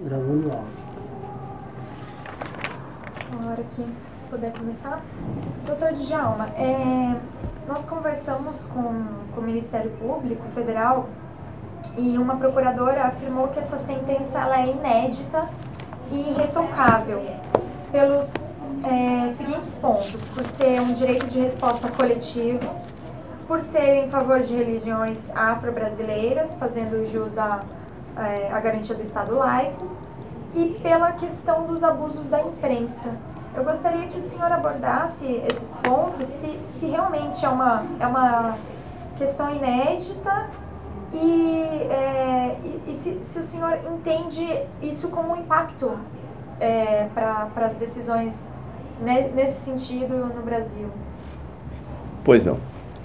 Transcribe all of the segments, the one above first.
Gravando áudio. Na hora que puder começar. Doutor Djalma, nós conversamos com o Ministério Público Federal e uma procuradora afirmou que essa sentença ela é inédita e irretocável pelos seguintes pontos: por ser um direito de resposta coletivo, por ser em favor de religiões afro-brasileiras, fazendo jus à garantia do Estado laico, e pela questão dos abusos da imprensa. Eu gostaria que o senhor abordasse esses pontos, se realmente é uma questão inédita e se o senhor entende isso como um impacto para as decisões nesse sentido no Brasil. Pois não.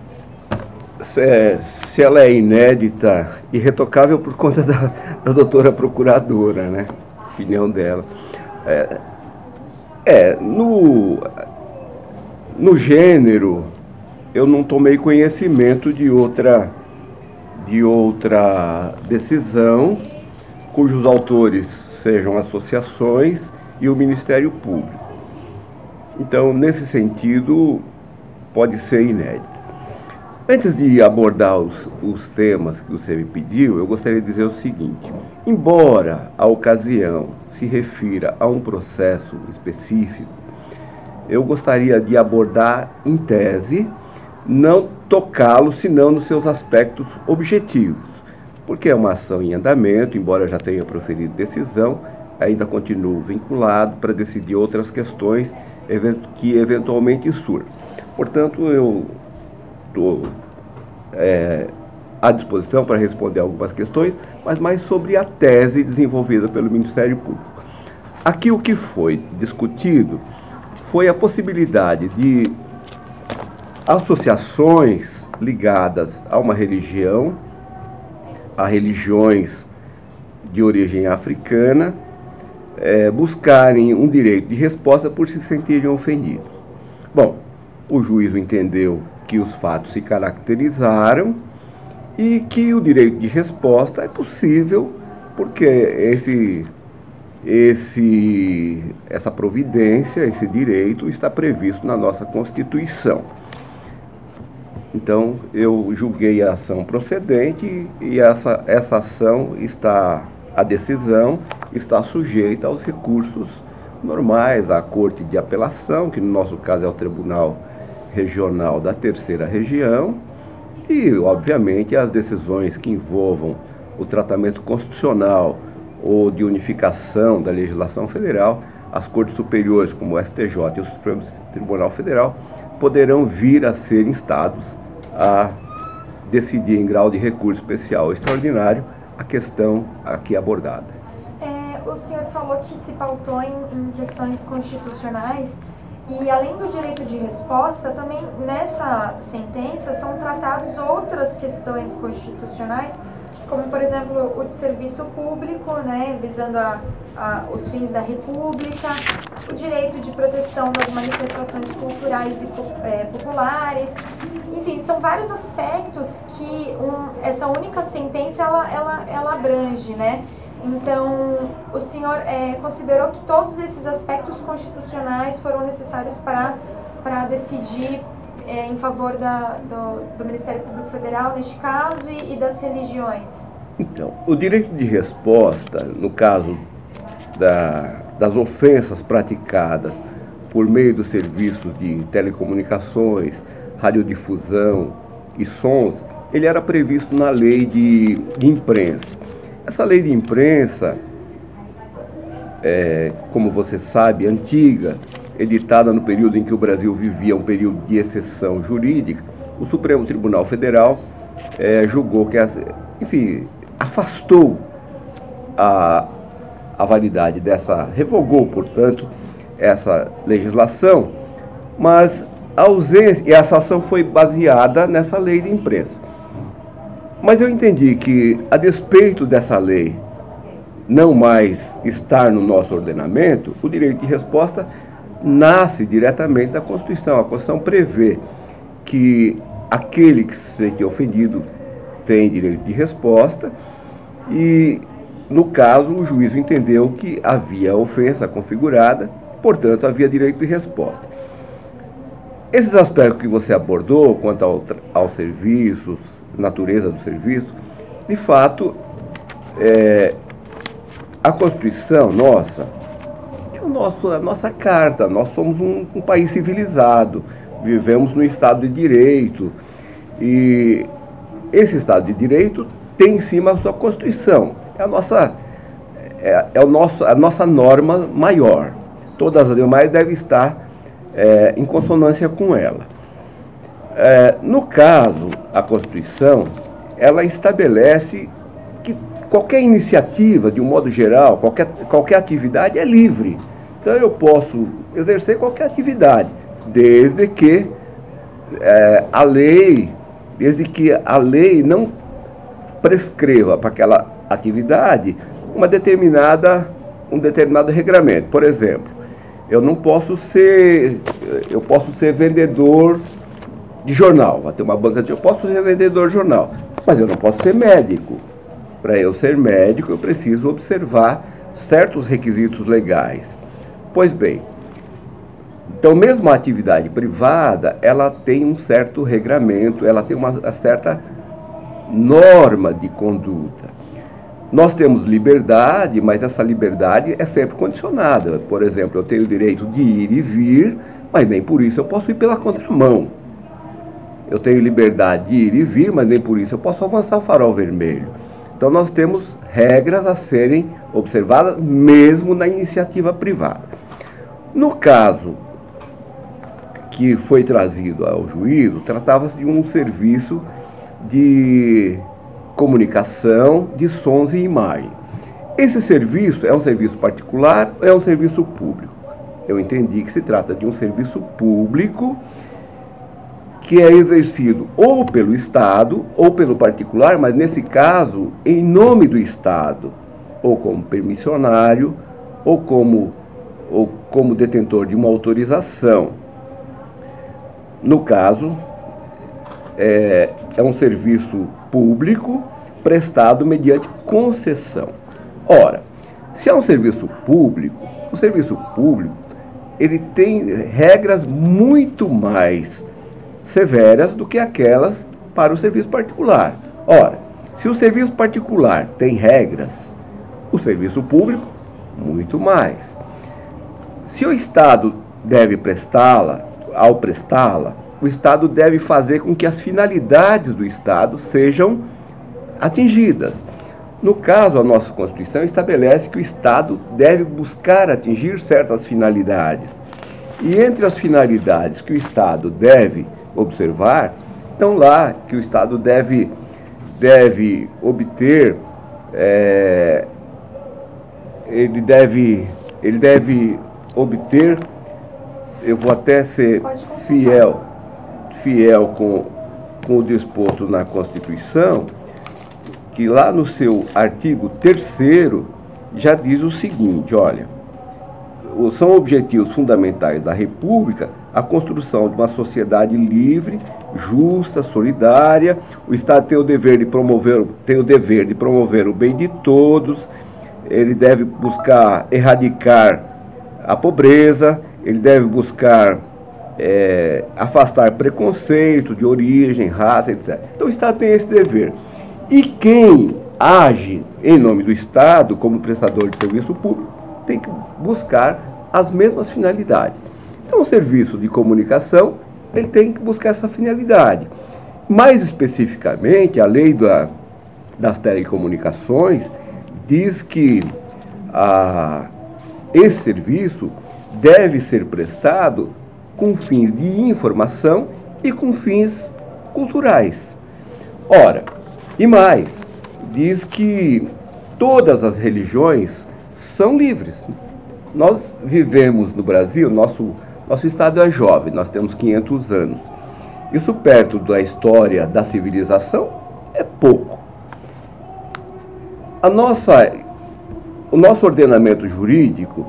Se ela é inédita e irretocável por conta da doutora procuradora, né? Opinião dela. No gênero, eu não tomei conhecimento de outra decisão cujos autores sejam associações e o Ministério Público. Então, nesse sentido, pode ser inédito. Antes de abordar os temas que você me pediu, eu gostaria de dizer o seguinte: embora a ocasião se refira a um processo específico, eu gostaria de abordar em tese, não tocá-lo senão nos seus aspectos objetivos, porque é uma ação em andamento, embora já tenha proferido decisão, ainda continuo vinculado para decidir outras questões que eventualmente surjam. Portanto, eu estou à disposição para responder algumas questões, mas mais sobre a tese desenvolvida pelo Ministério Público. Aqui o que foi discutido foi a possibilidade de associações ligadas a uma religião, a religiões de origem africana, buscarem um direito de resposta por se sentirem ofendidos. Bom, o juízo entendeu que os fatos se caracterizaram e que o direito de resposta é possível porque essa providência, esse direito está previsto na nossa Constituição. Então, eu julguei a ação procedente e essa ação a decisão está sujeita aos recursos normais, à Corte de Apelação, que no nosso caso é o Tribunal Regional da Terceira Região, e, obviamente, as decisões que envolvam o tratamento constitucional ou de unificação da legislação federal, as Cortes Superiores, como o STJ e o Supremo Tribunal Federal, poderão vir a ser instados a decidir em grau de recurso especial ou extraordinário a questão aqui abordada. O senhor falou que se pautou em questões constitucionais e, além do direito de resposta, também nessa sentença são tratadas outras questões constitucionais, como, por exemplo, o de serviço público, né, visando os fins da República, o direito de proteção das manifestações culturais e populares. Enfim, são vários aspectos que essa única sentença ela abrange, né? Então, o senhor considerou que todos esses aspectos constitucionais foram necessários para decidir em favor do Ministério Público Federal, neste caso, e das religiões? Então, o direito de resposta, no caso das ofensas praticadas por meio dos serviços de telecomunicações, radiodifusão e sons, ele era previsto na lei de imprensa. Essa lei de imprensa, como você sabe, antiga, editada no período em que o Brasil vivia um período de exceção jurídica, o Supremo Tribunal Federal julgou que, afastou a validade revogou, portanto, essa legislação, mas e essa ação foi baseada nessa lei de imprensa. Mas eu entendi que, a despeito dessa lei não mais estar no nosso ordenamento, o direito de resposta nasce diretamente da Constituição. A Constituição prevê que aquele que se sente ofendido tem direito de resposta e no caso, o juízo entendeu que havia ofensa configurada, portanto, havia direito de resposta. Esses aspectos que você abordou, quanto aos serviços, natureza do serviço, de fato, a Constituição nossa, que é a nossa carta, nós somos um país civilizado, vivemos no Estado de Direito, e esse Estado de Direito tem em cima a sua Constituição, a nossa norma maior. Todas as demais devem estar em consonância com ela. No caso, a Constituição, ela estabelece que qualquer iniciativa, de um modo geral, qualquer atividade é livre. Então eu posso exercer qualquer atividade, desde que a lei não prescreva para aquela atividade um determinado regramento. Por exemplo, eu posso ser vendedor de jornal, vai ter uma banca eu posso ser vendedor de jornal, mas eu não posso ser médico. Para eu ser médico, eu preciso observar certos requisitos legais. Pois bem, então mesmo a atividade privada, ela tem um certo regramento, ela tem uma certa norma de conduta. Nós temos liberdade, mas essa liberdade é sempre condicionada. Por exemplo, eu tenho o direito de ir e vir, mas nem por isso eu posso ir pela contramão. Eu tenho liberdade de ir e vir, mas nem por isso eu posso avançar o farol vermelho. Então nós temos regras a serem observadas mesmo na iniciativa privada. No caso que foi trazido ao juízo, tratava-se de um serviço de comunicação de sons e imagem. Esse serviço é um serviço particular ou é um serviço público? Eu entendi que se trata de um serviço público que é exercido ou pelo Estado ou pelo particular, mas nesse caso em nome do Estado, ou como permissionário, ou como detentor de uma autorização. No caso, é um serviço público prestado mediante concessão. Ora, se é um serviço público, o serviço público ele tem regras muito mais severas do que aquelas para o serviço particular. Ora, se o serviço particular tem regras, o serviço público, muito mais. Se o Estado deve prestá-la, ao prestá-la, o Estado deve fazer com que as finalidades do Estado sejam atingidas. No caso, a nossa Constituição estabelece que o Estado deve buscar atingir certas finalidades. E entre as finalidades que o Estado deve observar, estão lá que o Estado deve obter, ele deve obter, eu vou até ser fiel com o disposto na Constituição, que lá no seu artigo 3º já diz o seguinte, olha, são objetivos fundamentais da República a construção de uma sociedade livre, justa, solidária. O Estado tem o dever de promover o bem de todos. Ele deve buscar erradicar a pobreza, ele deve buscar afastar preconceito de origem, raça, etc. Então o Estado tem esse dever. E quem age em nome do Estado como prestador de serviço público tem que buscar as mesmas finalidades. Então o serviço de comunicação ele tem que buscar essa finalidade. Mais especificamente, a lei das telecomunicações diz que esse serviço deve ser prestado com fins de informação e com fins culturais. Ora, e mais, diz que todas as religiões são livres. Nós vivemos no Brasil, nosso Estado é jovem, nós temos 500 anos. Isso perto da história da civilização é pouco. O nosso ordenamento jurídico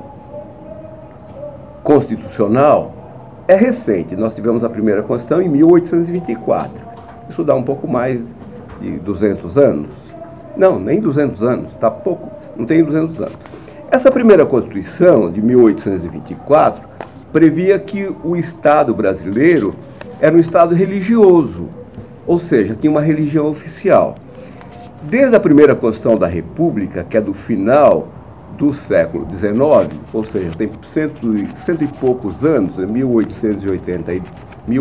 constitucional é recente. Nós tivemos a primeira Constituição em 1824. Isso dá um pouco mais de 200 anos. Não, nem 200 anos, está pouco. não tem 200 anos. Essa primeira Constituição, de 1824, previa que o Estado brasileiro era um Estado religioso, ou seja, tinha uma religião oficial. Desde a primeira Constituição da República, que é do final do século XIX, ou seja, tem cento e poucos anos, 1880 e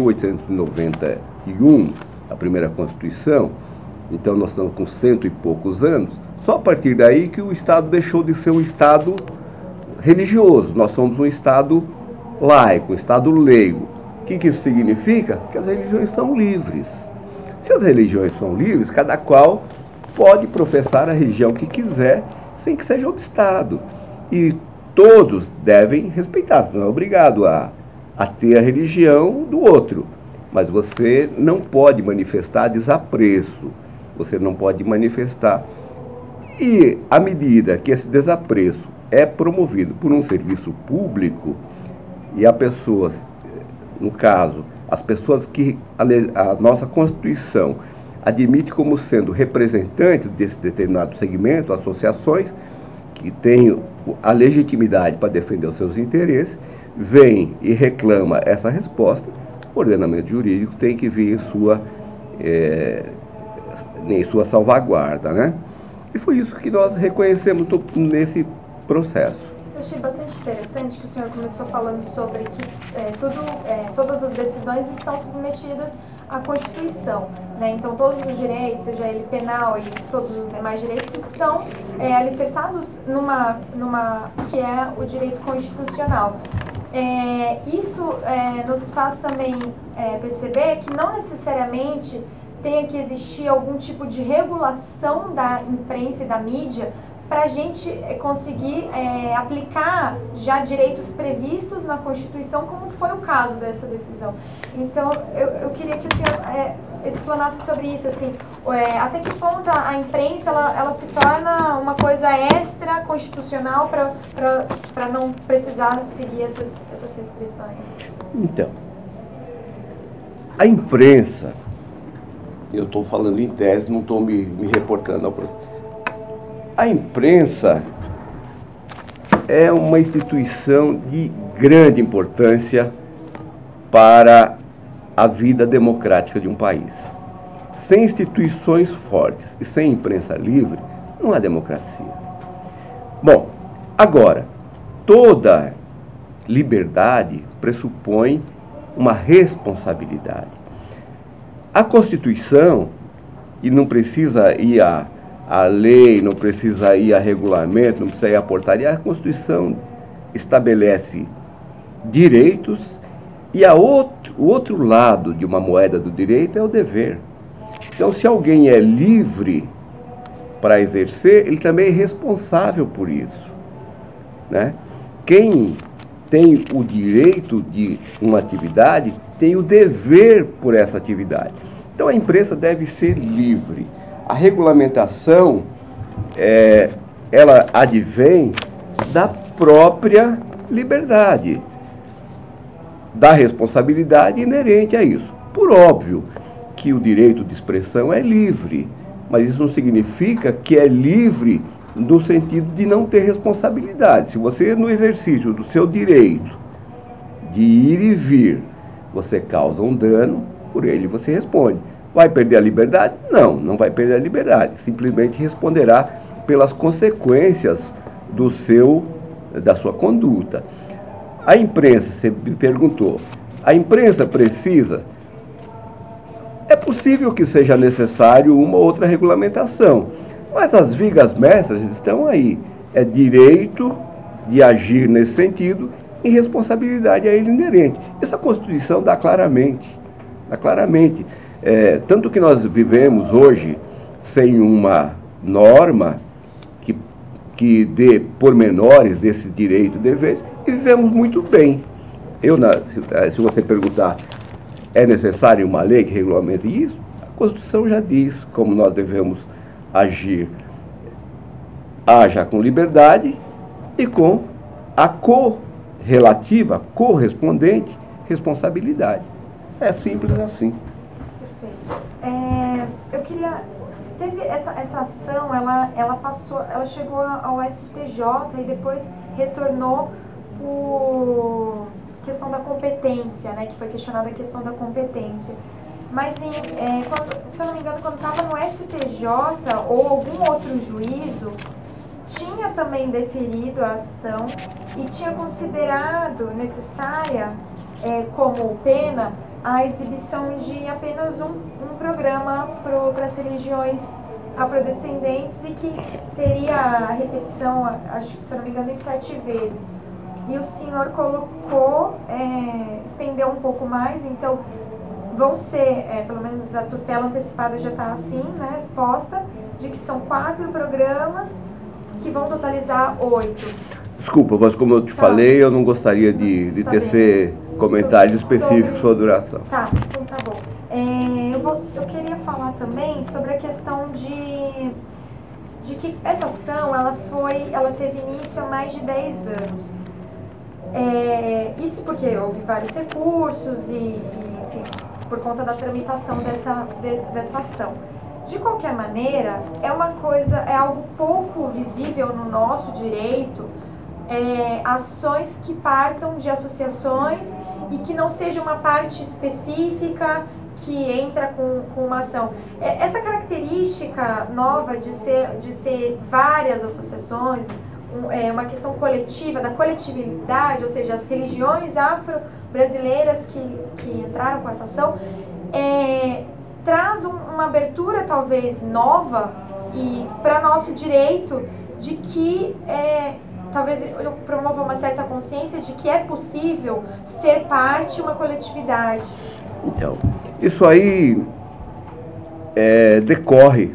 1891, a primeira Constituição, então nós estamos com cento e poucos anos, só a partir daí que o Estado deixou de ser um Estado religioso, nós somos um Estado laico, um Estado leigo. O que isso significa? Que as religiões são livres. Se as religiões são livres, cada qual pode professar a religião que quiser, sem que seja obstado. E todos devem respeitar, você não é obrigado a ter a religião do outro. Mas você não pode manifestar desapreço, você não pode manifestar. E à medida que esse desapreço é promovido por um serviço público, e há pessoas, no caso, as pessoas que a nossa Constituição admite como sendo representantes desse determinado segmento, associações que têm a legitimidade para defender os seus interesses, vem e reclama essa resposta, o ordenamento jurídico tem que vir em sua salvaguarda, né? E foi isso que nós reconhecemos nesse processo. Eu achei bastante interessante que o senhor começou falando sobre que todas as decisões estão submetidas à Constituição, né? Então todos os direitos, seja ele penal e todos os demais direitos, estão alicerçados numa que é o direito constitucional. Isso nos faz também perceber que não necessariamente tenha que existir algum tipo de regulação da imprensa e da mídia para a gente conseguir aplicar já direitos previstos na Constituição, como foi o caso dessa decisão. Então, eu queria que o senhor explanasse sobre isso, assim, até que ponto a imprensa ela se torna uma coisa extra-constitucional para não precisar seguir essas restrições. Então, a imprensa, eu estou falando em tese, não estou me reportando ao processo. A imprensa é uma instituição de grande importância para a vida democrática de um país. Sem instituições fortes e sem imprensa livre, não há democracia. Bom, agora, toda liberdade pressupõe uma responsabilidade. A Constituição, e não precisa ir a lei, não precisa ir a regulamento, não precisa ir a portaria, a Constituição estabelece direitos e o outro lado de uma moeda do direito é o dever. Então, se alguém é livre para exercer, ele também é responsável por isso, né? Quem tem o direito de uma atividade tem o dever por essa atividade. Então, a imprensa deve ser livre. A regulamentação, ela advém da própria liberdade, da responsabilidade inerente a isso. Por óbvio que o direito de expressão é livre, mas isso não significa que é livre no sentido de não ter responsabilidade. Se você, no exercício do seu direito de ir e vir, você causa um dano, por ele você responde. Vai perder a liberdade? Não, não vai perder a liberdade. Simplesmente responderá pelas consequências da sua conduta. A imprensa, você me perguntou, a imprensa precisa? É possível que seja necessário uma outra regulamentação, mas as vigas mestras estão aí. É direito de agir nesse sentido e responsabilidade a ele inerente. Essa Constituição dá claramente. Tanto que nós vivemos hoje sem uma norma que dê pormenores desses direitos e deveres, e vivemos muito bem. Se você perguntar, é necessário uma lei que regulamente isso? A Constituição já diz como nós devemos agir. Haja com liberdade e com a correlativa, correspondente responsabilidade. É simples assim. Perfeito. Eu queria teve essa ação, ela chegou ao STJ e depois retornou por questão da competência, né, que foi questionada a questão da competência. Mas, se eu não me engano, quando estava no STJ ou algum outro juízo, tinha também deferido a ação e tinha considerado necessária, como pena, a exibição de apenas um programa para as religiões afrodescendentes e que teria a repetição, acho que, se eu não me engano, em 7 vezes. E o senhor colocou, estendeu um pouco mais, então vão ser, pelo menos a tutela antecipada já está assim, né, posta, de que são 4 programas que vão totalizar 8. Desculpa, mas como eu te falei, eu não gostaria de tecer comentários específicos sobre a duração. Tá, então tá bom. Eu queria falar também sobre a questão de que essa ação, ela teve início há mais de 10 anos. Isso porque houve vários recursos enfim, por conta da tramitação dessa ação. De qualquer maneira, é algo pouco visível no nosso direito, ações que partam de associações e que não seja uma parte específica que entra com uma ação. Essa característica nova de ser várias associações, uma questão coletiva, da coletividade, ou seja, as religiões afro-brasileiras que entraram com essa ação, traz uma abertura talvez nova e para nosso direito de que talvez eu promova uma certa consciência de que é possível ser parte de uma coletividade. Então, isso aí decorre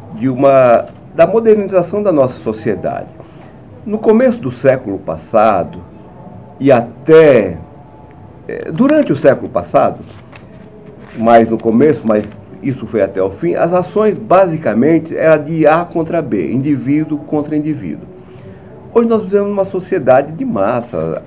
da modernização da nossa sociedade. No começo do século passado e até durante o século passado, mais no começo, mas isso foi até o fim, as ações basicamente eram de A contra B, indivíduo contra indivíduo. Hoje nós vivemos uma sociedade de massa,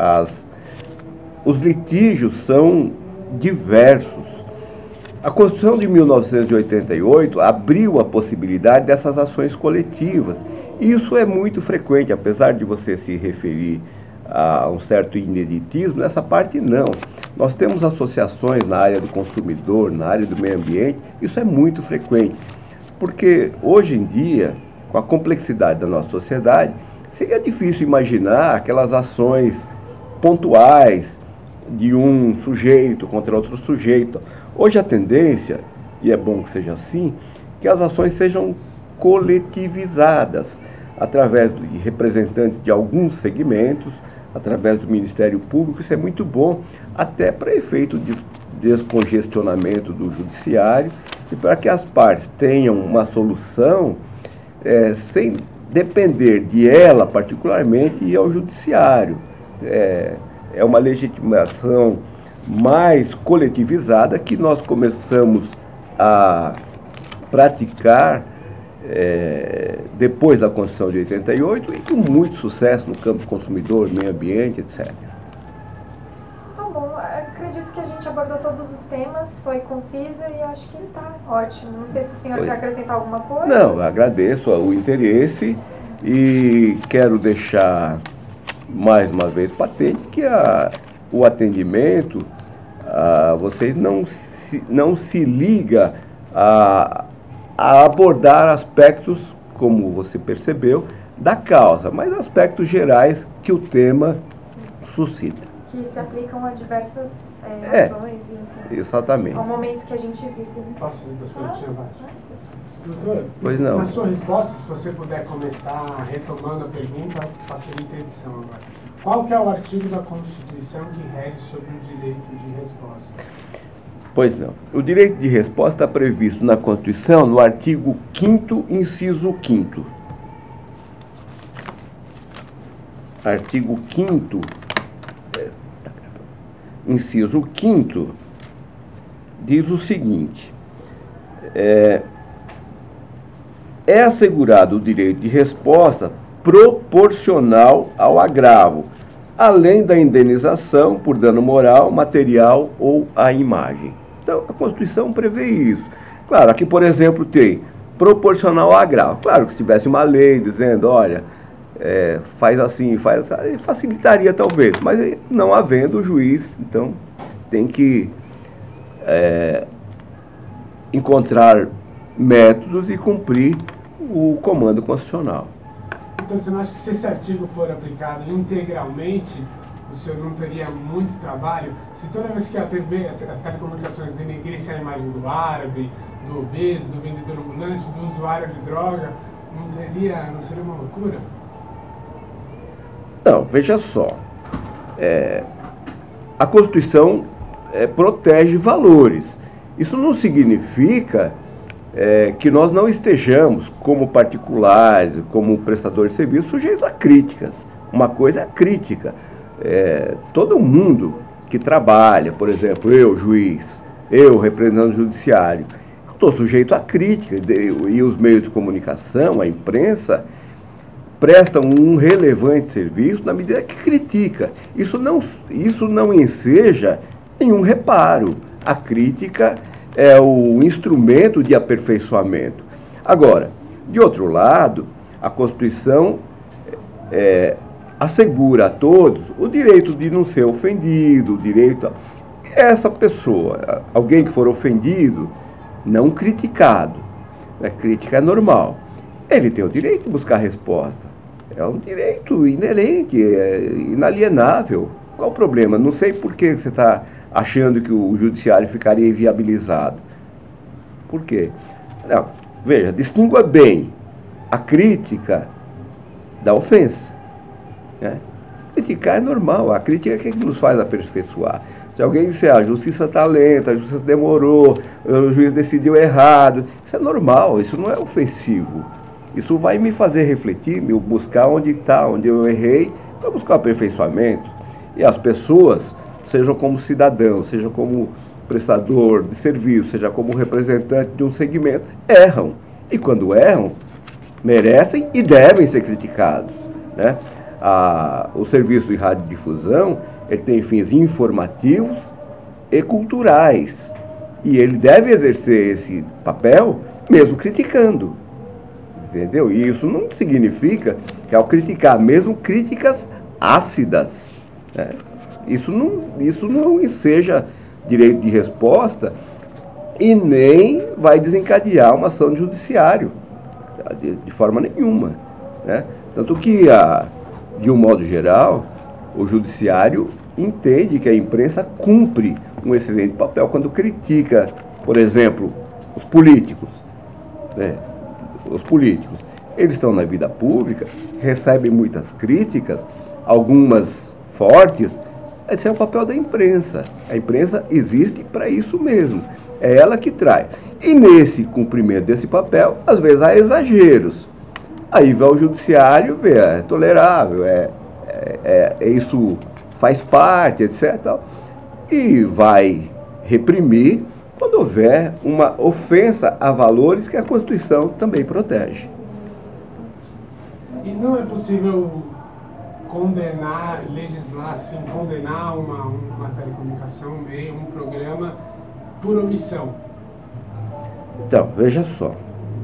os litígios são diversos. A Constituição de 1988 abriu a possibilidade dessas ações coletivas. E isso é muito frequente, apesar de você se referir a um certo ineditismo, nessa parte não. Nós temos associações na área do consumidor, na área do meio ambiente, isso é muito frequente. Porque hoje em dia, com a complexidade da nossa sociedade, seria difícil imaginar aquelas ações pontuais de um sujeito contra outro sujeito. Hoje a tendência, e é bom que seja assim, que as ações sejam coletivizadas através de representantes de alguns segmentos, através do Ministério Público. Isso é muito bom, até para efeito de descongestionamento do judiciário e para que as partes tenham uma solução sem depender de ela particularmente ir ao judiciário. É uma legitimação mais coletivizada que nós começamos a praticar depois da Constituição de 88 e com muito sucesso no campo consumidor, meio ambiente, etc. Tá bom, acredito que a gente abordou todos os temas, foi conciso e acho que está ótimo. Não sei se o senhor quer acrescentar alguma coisa. Não, agradeço o interesse e quero deixar mais uma vez patente que o atendimento, vocês não se liga a abordar aspectos, como você percebeu, da causa, mas aspectos gerais que o tema suscita. Que se aplicam a diversas ações, enfim. Exatamente. Ao momento que a gente vive. Posso fazer duas perguntinhas? Doutor, pois não. Na sua resposta, se você puder começar retomando a pergunta, facilita a edição agora. Qual que é o artigo da Constituição que rege sobre o direito de resposta? Pois não. O direito de resposta está previsto na Constituição no artigo 5º, inciso 5º. Artigo 5º, inciso 5º, diz o seguinte: é assegurado o direito de resposta proporcional ao agravo, além da indenização por dano moral, material ou à imagem. Então, a Constituição prevê isso. Claro, aqui, por exemplo, tem proporcional ao agravo. Claro que se tivesse uma lei dizendo, olha, faz assim, facilitaria talvez, mas não havendo, o juiz, então, tem que encontrar métodos e cumprir o comando constitucional. Então, você não acha que se esse artigo for aplicado integralmente, o senhor não teria muito trabalho? Se toda vez que a TV, as telecomunicações denegrissem a imagem do árabe, do obeso, do vendedor ambulante, do usuário de droga, não seria uma loucura? Não, veja só. A Constituição protege valores. Isso não significa que nós não estejamos, como particulares, como prestador de serviço, sujeitos a críticas. Uma coisa é a crítica. Todo mundo que trabalha, por exemplo, eu, juiz, eu, representante judiciário, estou sujeito a crítica. E os meios de comunicação, a imprensa, prestam um relevante serviço na medida que critica. Isso não enseja nenhum reparo. A crítica é o instrumento de aperfeiçoamento. Agora, de outro lado, a Constituição assegura a todos o direito de não ser ofendido, o direito a... Essa pessoa, alguém que for ofendido, não criticado, a crítica é normal, ele tem o direito de buscar resposta. É um direito inerente, inalienável. Qual o problema? Não sei por que você está achando que o judiciário ficaria inviabilizado. Por quê? Não, veja, distingua bem a crítica da ofensa. Né? Criticar é normal, a crítica é que nos faz aperfeiçoar. Se alguém disser, a justiça está lenta, a justiça demorou, o juiz decidiu errado, isso é normal, isso não é ofensivo. Isso vai me fazer refletir, me buscar onde eu errei, para buscar o aperfeiçoamento. E as pessoas, sejam como cidadão, seja como prestador de serviço, seja como representante de um segmento, erram. E quando erram, merecem e devem ser criticados. Né? O serviço de radiodifusão, ele tem fins informativos e culturais. E ele deve exercer esse papel mesmo criticando. Entendeu? E isso não significa que ao criticar, mesmo críticas ácidas, né? Isso não seja direito de resposta e nem vai desencadear uma ação de judiciário, de forma nenhuma. Né? Tanto que, de um modo geral, o judiciário entende que a imprensa cumpre um excelente papel quando critica, por exemplo, os políticos. Né? Os políticos, eles estão na vida pública, recebem muitas críticas, algumas fortes. Esse é o papel da imprensa. A imprensa existe para isso mesmo. É ela que traz. E nesse cumprimento desse papel, às vezes há exageros. Aí vai o judiciário ver, é tolerável, isso faz parte, etc. E vai reprimir quando houver uma ofensa a valores que a Constituição também protege. E não é possível condenar, legislar assim, condenar uma telecomunicação, um meio, um programa, por omissão? Então, veja só.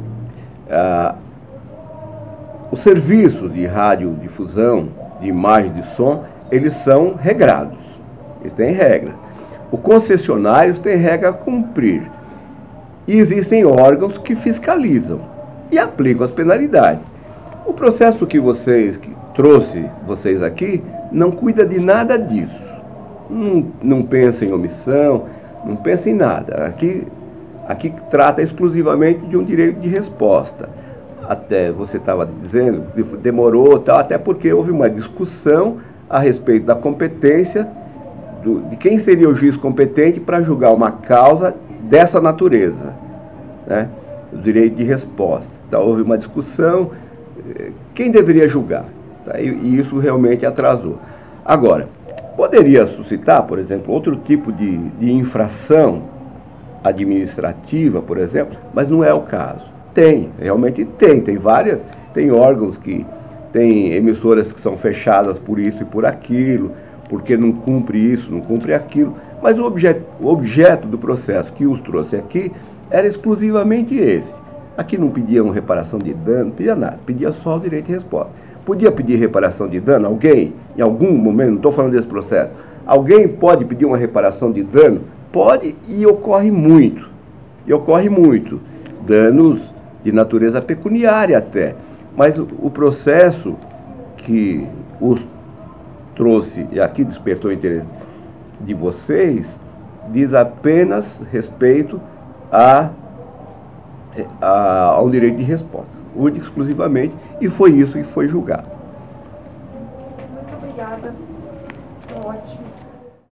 Os serviços de radiodifusão, de imagem e de som, eles são regrados. Eles têm regras. Os concessionários têm regra a cumprir. E existem órgãos que fiscalizam e aplicam as penalidades. O processo que trouxe vocês aqui não cuida de nada disso. Não pensa em omissão, não pensa em nada. Aqui trata exclusivamente de um direito de resposta. Até você estava dizendo, demorou, tal, até porque houve uma discussão a respeito da competência, de quem seria o juiz competente para julgar uma causa dessa natureza, né? O direito de resposta. Então, houve uma discussão, quem deveria julgar? Tá? E isso realmente atrasou. Agora, poderia suscitar, por exemplo, outro tipo de infração administrativa, por exemplo, mas não é o caso. Realmente tem várias, tem órgãos tem emissoras que são fechadas por isso e por aquilo, porque não cumpre isso, não cumpre aquilo, mas o objeto do processo que os trouxe aqui era exclusivamente esse, Aqui não pediam reparação de dano, não pedia nada, pedia só o direito de resposta. Podia pedir reparação de dano? Alguém, em algum momento, não estou falando desse processo, alguém pode pedir uma reparação de dano? Pode, e ocorre muito. E ocorre muito. Danos de natureza pecuniária até. Mas o processo que os trouxe, e aqui despertou o interesse de vocês, diz apenas respeito ao direito de resposta, único exclusivamente, e foi isso que foi julgado.